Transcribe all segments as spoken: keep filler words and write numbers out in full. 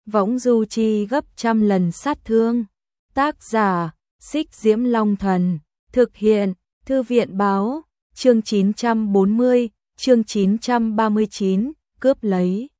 võng du chi gấp trăm lần sát thương. Tác giả, Xích Diễm Long Thần, thực hiện, Thư viện báo, chương chín trăm bốn mươi, chương chín trăm ba mươi chín, cướp lấy.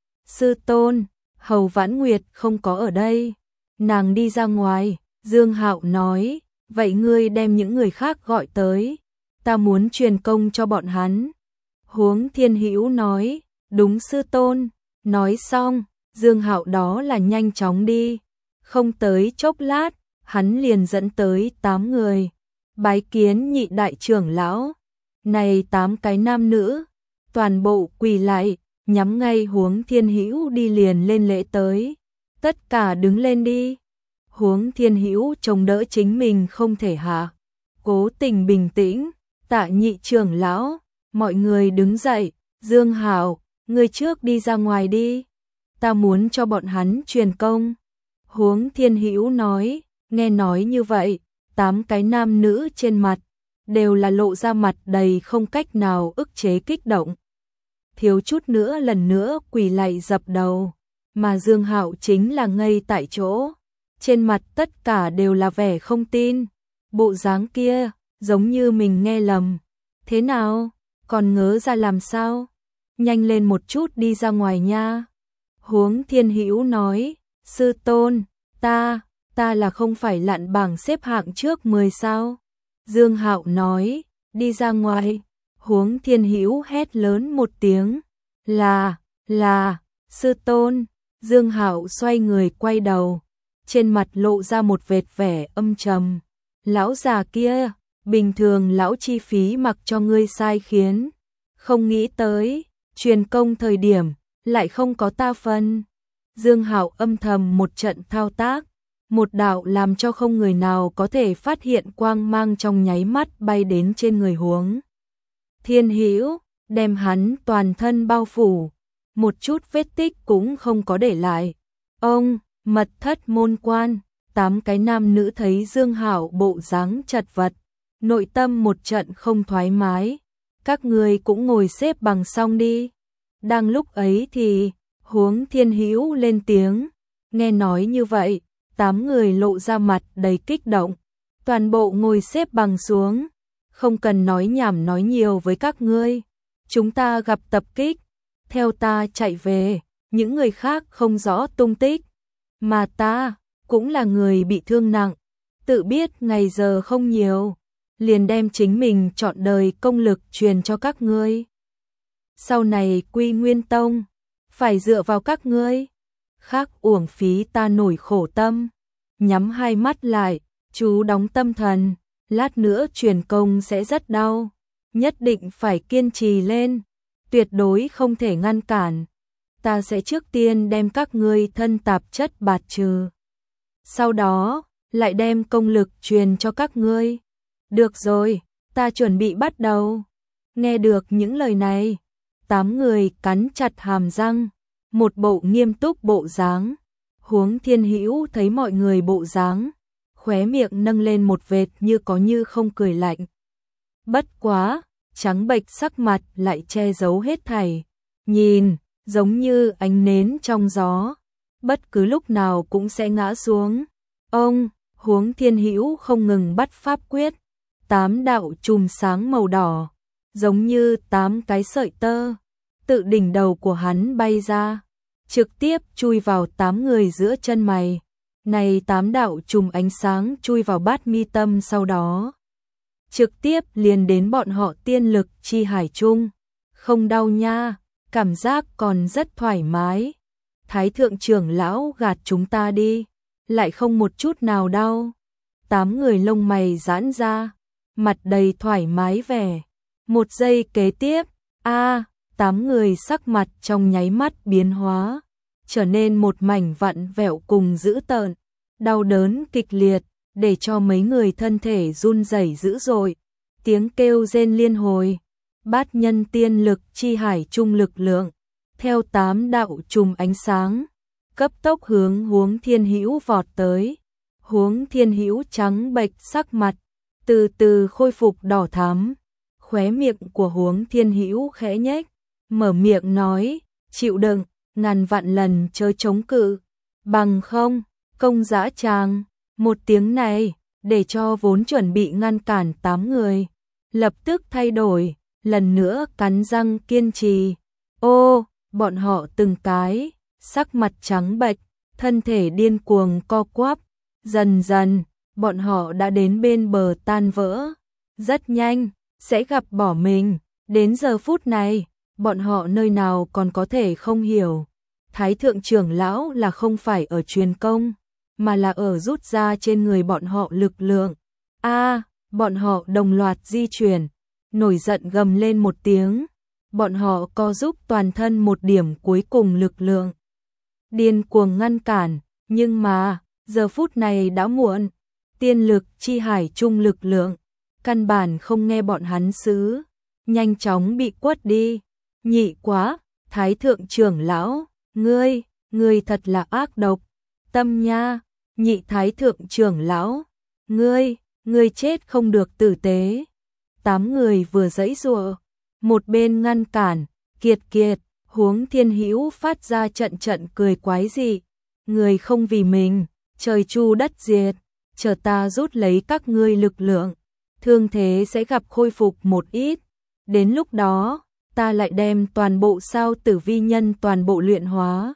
Sư tôn, Hầu Vãn Nguyệt không có ở đây, nàng đi ra ngoài. Dương Hạo nói, vậy ngươi đem những người khác gọi tới, ta muốn truyền công cho bọn hắn. Huống Thiên Hữu nói, đúng sư tôn. Nói xong, Dương Hạo đó là nhanh chóng đi, không tới chốc lát, hắn liền dẫn tới tám người, bái kiến nhị đại trưởng lão. Này tám cái nam nữ, toàn bộ quỳ lại, nhắm ngay Huống Thiên Hữu đi liền lên lễ tới. Tất cả đứng lên đi. Huống Thiên Hữu chống đỡ chính mình không thể hạ, cố tình bình tĩnh. Tạ nhị trưởng lão, mọi người đứng dậy. Dương Hạo, ngươi trước đi ra ngoài đi, ta muốn cho bọn hắn truyền công. Huống Thiên Hữu nói. Nghe nói như vậy, tám cái nam nữ trên mặt đều là lộ ra mặt đầy không cách nào ức chế kích động, thiếu chút nữa lần nữa quỳ lạy dập đầu, mà Dương Hạo chính là ngây tại chỗ, trên mặt tất cả đều là vẻ không tin, bộ dáng kia giống như mình nghe lầm. Thế nào, còn ngớ ra làm sao? Nhanh lên một chút đi ra ngoài nha. Huống Thiên Hữu nói, sư tôn, ta, ta là không phải lặn bảng xếp hạng trước mười sao? Dương Hạo nói, đi ra ngoài. Huống Thiên Hữu hét lớn một tiếng, là, là, sư tôn. Dương Hạo xoay người quay đầu, trên mặt lộ ra một vệt vẻ âm trầm. Lão già kia, bình thường lão chi phí mặc cho ngươi sai khiến, không nghĩ tới, truyền công thời điểm, lại không có ta phân. Dương Hạo âm thầm một trận thao tác, một đạo làm cho không người nào có thể phát hiện quang mang trong nháy mắt bay đến trên người Huống Thiên Hữu, đem hắn toàn thân bao phủ, một chút vết tích cũng không có để lại. Ông, mật thất môn quan, tám cái nam nữ thấy Dương Hạo bộ dáng chật vật, nội tâm một trận không thoải mái. Các người cũng ngồi xếp bằng xong đi. Đang lúc ấy thì Huống Thiên Hữu lên tiếng. Nghe nói như vậy, tám người lộ ra mặt đầy kích động, toàn bộ ngồi xếp bằng xuống. Không cần nói nhảm nói nhiều với các ngươi, chúng ta gặp tập kích, theo ta chạy về. Những người khác không rõ tung tích, mà ta cũng là người bị thương nặng, tự biết ngày giờ không nhiều, liền đem chính mình trọn đời công lực truyền cho các ngươi. Sau này Quy Nguyên Tông phải dựa vào các ngươi, khác uổng phí ta nổi khổ tâm. Nhắm hai mắt lại, chú đóng tâm thần, lát nữa truyền công sẽ rất đau, nhất định phải kiên trì lên, tuyệt đối không thể ngăn cản. Ta sẽ trước tiên đem các ngươi thân tạp chất bạt trừ, sau đó lại đem công lực truyền cho các ngươi. Được rồi, ta chuẩn bị bắt đầu. Nghe được những lời này, tám người cắn chặt hàm răng, một bộ nghiêm túc bộ dáng. Huống Thiên Hữu thấy mọi người bộ dáng, khóe miệng nâng lên một vệt như có như không cười lạnh. Bất quá, trắng bệch sắc mặt lại che giấu hết thảy, nhìn giống như ánh nến trong gió, bất cứ lúc nào cũng sẽ ngã xuống. Ông, Huống Thiên Hữu không ngừng bắt pháp quyết, tám đạo chùm sáng màu đỏ, giống như tám cái sợi tơ, tự đỉnh đầu của hắn bay ra, trực tiếp chui vào tám người giữa chân mày. Này tám đạo chùm ánh sáng chui vào bát mi tâm, sau đó trực tiếp liền đến bọn họ tiên lực chi hải chung. Không đau nha, cảm giác còn rất thoải mái. Thái thượng trưởng lão gạt chúng ta đi, lại không một chút nào đau. Tám người lông mày giãn ra, mặt đầy thoải mái vẻ. Một giây kế tiếp, a, tám người sắc mặt trong nháy mắt biến hóa, trở nên một mảnh vặn vẹo cùng dữ tợn, đau đớn kịch liệt, để cho mấy người thân thể run rẩy dữ dội, tiếng kêu rên liên hồi. Bát nhân tiên lực chi hải chung lực lượng, theo tám đạo chùm ánh sáng, cấp tốc hướng Huống Thiên Hữu vọt tới. Huống Thiên Hữu trắng bệch sắc mặt, từ từ khôi phục đỏ thắm. Khóe miệng của Huống Thiên Hữu khẽ nhếch, mở miệng nói, chịu đựng, ngàn vạn lần chớ chống cự, bằng không, công dã tràng. Một tiếng này, để cho vốn chuẩn bị ngăn cản tám người, lập tức thay đổi, lần nữa cắn răng kiên trì. Ô, bọn họ từng cái, sắc mặt trắng bệch, thân thể điên cuồng co quắp, dần dần, bọn họ đã đến bên bờ tan vỡ. Rất nhanh, sẽ gặp bỏ mình, đến giờ phút này, bọn họ nơi nào còn có thể không hiểu. Thái thượng trưởng lão là không phải ở truyền công, mà là ở rút ra trên người bọn họ lực lượng. A, bọn họ đồng loạt di chuyển, nổi giận gầm lên một tiếng, bọn họ co giúp toàn thân một điểm cuối cùng lực lượng. Điên cuồng ngăn cản, nhưng mà, giờ phút này đã muộn, tiên lực chi hải chung lực lượng, căn bản không nghe bọn hắn xứ, nhanh chóng bị quất đi. Nhị quá, Thái thượng trưởng lão, ngươi, ngươi thật là ác độc, tâm nha. Nhị Thái thượng trưởng lão, ngươi, ngươi chết không được tử tế. Tám người vừa giãy giụa, một bên ngăn cản, kiệt kiệt, Huống Thiên Hữu phát ra trận trận cười quái dị, người không vì mình, trời chu đất diệt, chờ ta rút lấy các ngươi lực lượng, thương thế sẽ gặp khôi phục một ít, đến lúc đó, ta lại đem toàn bộ sao tử vi nhân toàn bộ luyện hóa.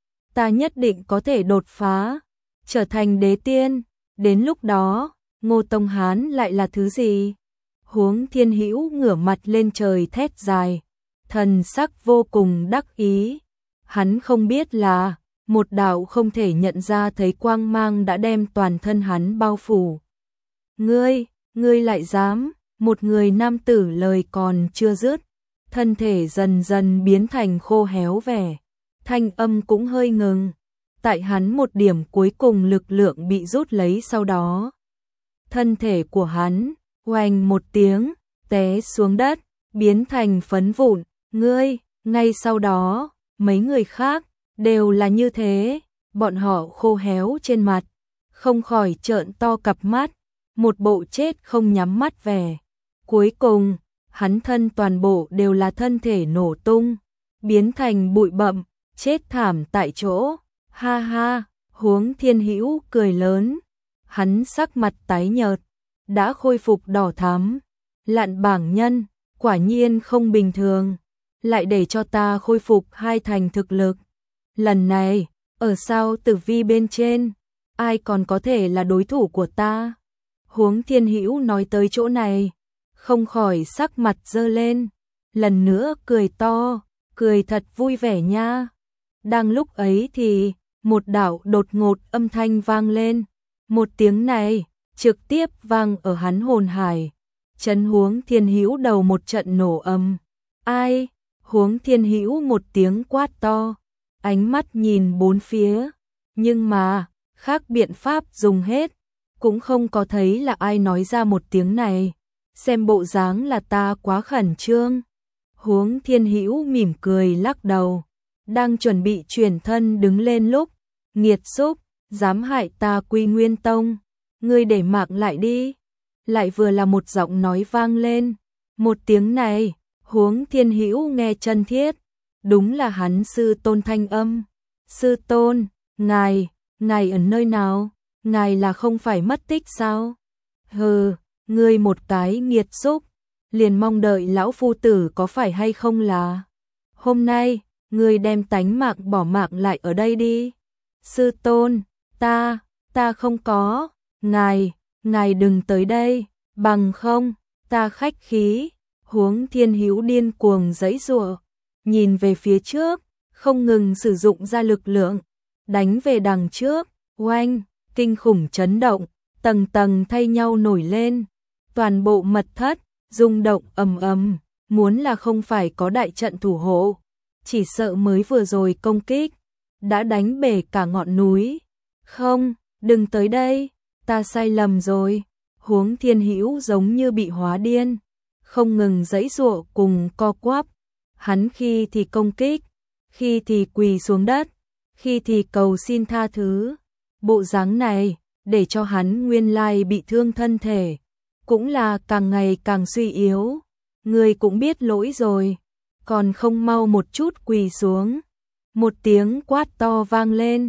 Ta nhất định có thể đột phá, trở thành đế tiên, đến lúc đó, Ngô Tông Hán lại là thứ gì? Huống Thiên Hữu ngửa mặt lên trời thét dài, thần sắc vô cùng đắc ý. Hắn không biết là, một đạo không thể nhận ra thấy quang mang đã đem toàn thân hắn bao phủ. Ngươi, ngươi lại dám, một người nam tử lời còn chưa dứt, thân thể dần dần biến thành khô héo vẻ, thanh âm cũng hơi ngừng. Tại hắn một điểm cuối cùng lực lượng bị rút lấy sau đó. Thân thể của hắn, oanh một tiếng, té xuống đất, biến thành phấn vụn. Ngươi, ngay sau đó, mấy người khác, đều là như thế, bọn họ khô héo trên mặt, không khỏi trợn to cặp mắt, một bộ chết không nhắm mắt vẻ. Cuối cùng, hắn thân toàn bộ đều là thân thể nổ tung, biến thành bụi bặm, chết thảm tại chỗ. Ha ha, Huống Thiên Hữu cười lớn, hắn sắc mặt tái nhợt, đã khôi phục đỏ thắm. Lạn bảng nhân, quả nhiên không bình thường, lại để cho ta khôi phục hai thành thực lực. Lần này, ở sao tử vi bên trên, ai còn có thể là đối thủ của ta? Huống Thiên Hữu nói tới chỗ này, không khỏi sắc mặt dơ lên, lần nữa cười to, cười thật vui vẻ nha. Đang lúc ấy thì, một đạo đột ngột âm thanh vang lên, một tiếng này trực tiếp vang ở hắn hồn hải, chấn Huống Thiên Hữu đầu một trận nổ ầm. Ai? Huống Thiên Hữu một tiếng quát to, ánh mắt nhìn bốn phía, nhưng mà khác biện pháp dùng hết, cũng không có thấy là ai nói ra một tiếng này, xem bộ dáng là ta quá khẩn trương. Huống Thiên Hữu mỉm cười lắc đầu, đang chuẩn bị chuyển thân đứng lên lúc, nghiệt xúc, dám hại ta Quy Nguyên Tông, ngươi để mạng lại đi. Lại vừa là một giọng nói vang lên, một tiếng này, Huống Thiên Hữu nghe chân thiết, đúng là hắn sư tôn thanh âm. Sư tôn, ngài, ngài ở nơi nào? Ngài là không phải mất tích sao? Hừ, ngươi một cái nghiệt xúc, liền mong đợi lão phu tử có phải hay không là. Hôm nay, ngươi đem tánh mạng bỏ mạng lại ở đây đi. Sư tôn, ta, ta không có, ngài, ngài đừng tới đây, bằng không, ta khách khí. Huống Thiên Hữu điên cuồng giãy giụa, nhìn về phía trước, không ngừng sử dụng ra lực lượng, đánh về đằng trước, oanh, kinh khủng chấn động, tầng tầng thay nhau nổi lên, toàn bộ mật thất rung động ầm ầm, muốn là không phải có đại trận thủ hộ, chỉ sợ mới vừa rồi công kích đã đánh bể cả ngọn núi. Không, đừng tới đây, ta sai lầm rồi. Huống Thiên Hữu giống như bị hóa điên, không ngừng giãy giụa cùng co quắp, hắn khi thì công kích, khi thì quỳ xuống đất, khi thì cầu xin tha thứ. Bộ dáng này, để cho hắn nguyên lai bị thương thân thể, cũng là càng ngày càng suy yếu. Ngươi cũng biết lỗi rồi, còn không mau một chút quỳ xuống. Một tiếng quát to vang lên,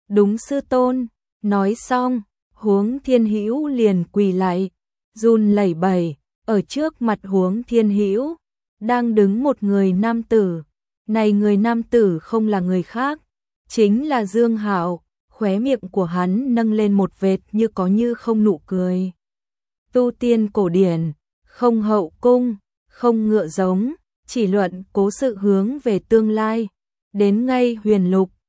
Đúng sư tôn. Nói xong, Huống Thiên Hữu liền quỳ lại, run lẩy bẩy, ở trước mặt Huống Thiên Hữu đang đứng một người nam tử. Này người nam tử không là người khác, chính là Dương Hạo, khóe miệng của hắn nâng lên một vệt như có như không nụ cười. Tu tiên cổ điển, không hậu cung, không ngựa giống, chỉ luận cố sự hướng về tương lai, đến ngay huyền lục,